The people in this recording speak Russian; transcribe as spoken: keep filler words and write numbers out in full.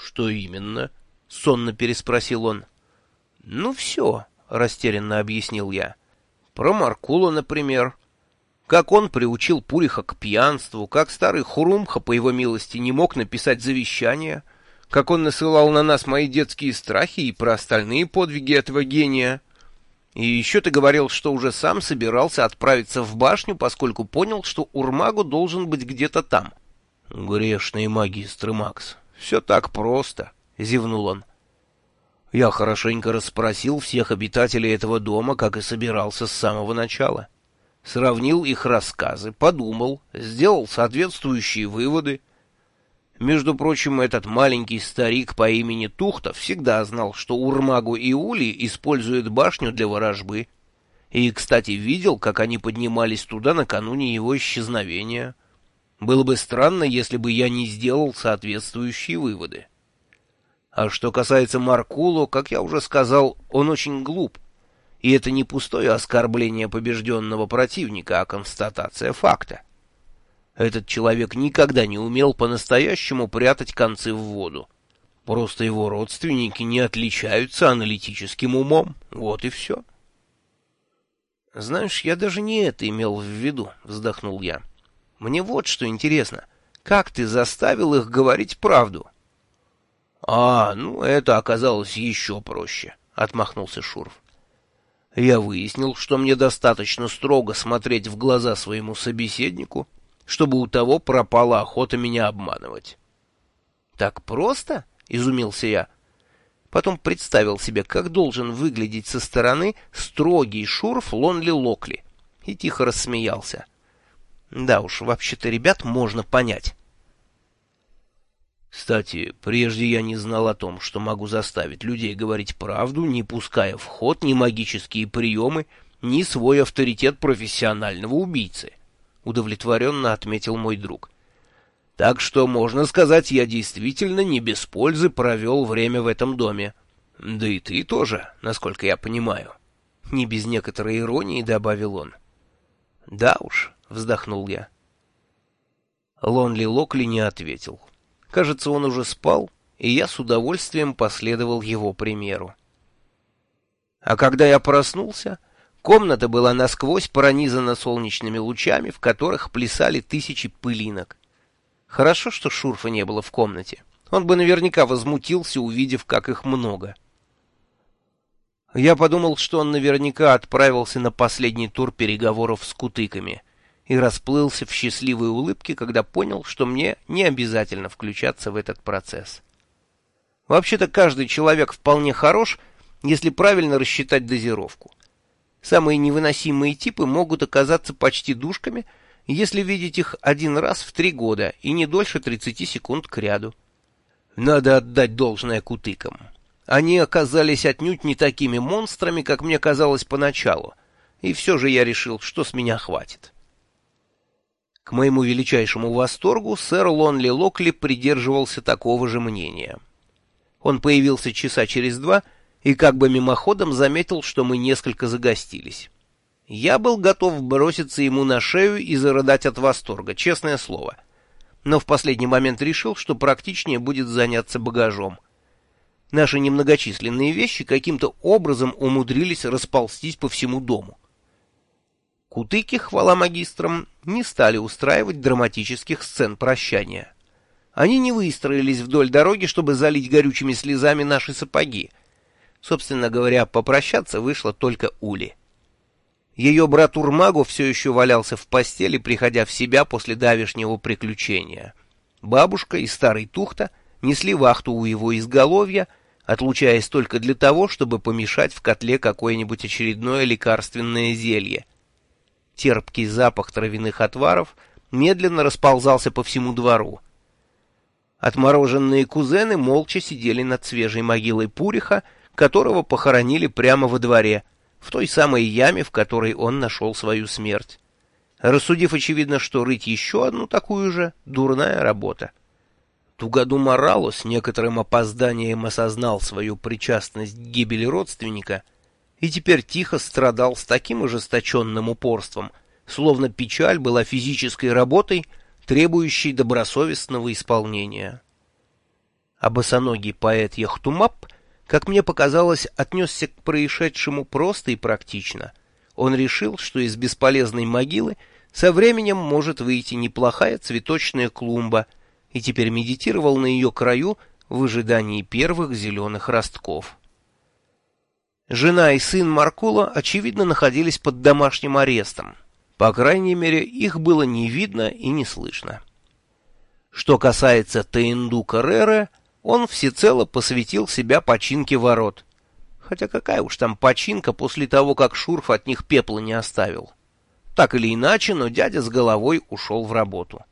Что именно? — сонно переспросил он. — Ну, все, — растерянно объяснил я. — Про Маркулу, например. Как он приучил Пуриха к пьянству, как старый Хурумха, по его милости, не мог написать завещание, как он насылал на нас мои детские страхи и про остальные подвиги этого гения. И еще ты говорил, что уже сам собирался отправиться в башню, поскольку понял, что Урмагу должен быть где-то там. — Грешные магистры, Макс, все так просто, — зевнул он. Я хорошенько расспросил всех обитателей этого дома, как и собирался с самого начала. Сравнил их рассказы, подумал, сделал соответствующие выводы. Между прочим, этот маленький старик по имени Тухта всегда знал, что Урмагу и Ули используют башню для ворожбы. И, кстати, видел, как они поднимались туда накануне его исчезновения. Было бы странно, если бы я не сделал соответствующие выводы. А что касается Маркулу, как я уже сказал, он очень глуп. И это не пустое оскорбление побежденного противника, а констатация факта. Этот человек никогда не умел по-настоящему прятать концы в воду. Просто его родственники не отличаются аналитическим умом. Вот и все. «Знаешь, я даже не это имел в виду», — вздохнул я. «Мне вот что интересно. Как ты заставил их говорить правду?» «А, ну это оказалось еще проще», — отмахнулся Шурф. «Я выяснил, что мне достаточно строго смотреть в глаза своему собеседнику, чтобы у того пропала охота меня обманывать». «Так просто?» — изумился я. Потом представил себе, как должен выглядеть со стороны строгий Шурф Лонли Локли, и тихо рассмеялся. «Да уж, вообще-то ребят можно понять». Кстати, прежде я не знал о том, что могу заставить людей говорить правду, не пуская в ход ни магические приемы, ни свой авторитет профессионального убийцы, — удовлетворенно отметил мой друг. Так что, можно сказать, я действительно не без пользы провел время в этом доме. Да и ты тоже, насколько я понимаю. Не без некоторой иронии добавил он. Да уж, вздохнул я. Лонли Локли не ответил. Кажется, он уже спал, и я с удовольствием последовал его примеру. А когда я проснулся, комната была насквозь пронизана солнечными лучами, в которых плясали тысячи пылинок. Хорошо, что Шурфа не было в комнате. Он бы наверняка возмутился, увидев, как их много. Я подумал, что он наверняка отправился на последний тур переговоров с кутыками, и расплылся в счастливой улыбке, когда понял, что мне не обязательно включаться в этот процесс. Вообще-то каждый человек вполне хорош, если правильно рассчитать дозировку. Самые невыносимые типы могут оказаться почти душками, если видеть их один раз в три года и не дольше тридцати секунд кряду. Надо отдать должное кутыкам. Они оказались отнюдь не такими монстрами, как мне казалось поначалу, и все же я решил, что с меня хватит. К моему величайшему восторгу сэр Лонли Локли придерживался такого же мнения. Он появился часа через два и как бы мимоходом заметил, что мы несколько загостились. Я был готов броситься ему на шею и зарыдать от восторга, честное слово. Но в последний момент решил, что практичнее будет заняться багажом. Наши немногочисленные вещи каким-то образом умудрились расползтись по всему дому. Кутыки, хвала магистрам, не стали устраивать драматических сцен прощания. Они не выстроились вдоль дороги, чтобы залить горючими слезами наши сапоги. Собственно говоря, попрощаться вышло только Ули. Ее брат Урмагу все еще валялся в постели, приходя в себя после давешнего приключения. Бабушка и старый Тухта несли вахту у его изголовья, отлучаясь только для того, чтобы помешать в котле какое-нибудь очередное лекарственное зелье. Терпкий запах травяных отваров медленно расползался по всему двору. Отмороженные кузены молча сидели над свежей могилой Пуриха, которого похоронили прямо во дворе, в той самой яме, в которой он нашел свою смерть. Рассудив, очевидно, что рыть еще одну такую же — дурная работа. Тугаду Морало с некоторым опозданием осознал свою причастность к гибели родственника и теперь тихо страдал с таким ожесточенным упорством, словно печаль была физической работой, требующей добросовестного исполнения. А босоногий поэт Яхтумап, как мне показалось, отнесся к происшедшему просто и практично. Он решил, что из бесполезной могилы со временем может выйти неплохая цветочная клумба, и теперь медитировал на ее краю в ожидании первых зеленых ростков. Жена и сын Маркула, очевидно, находились под домашним арестом. По крайней мере, их было не видно и не слышно. Что касается Тeendu Керреры, он всецело посвятил себя починке ворот. Хотя какая уж там починка после того, как Шурф от них пепла не оставил. Так или иначе, но дядя с головой ушел в работу.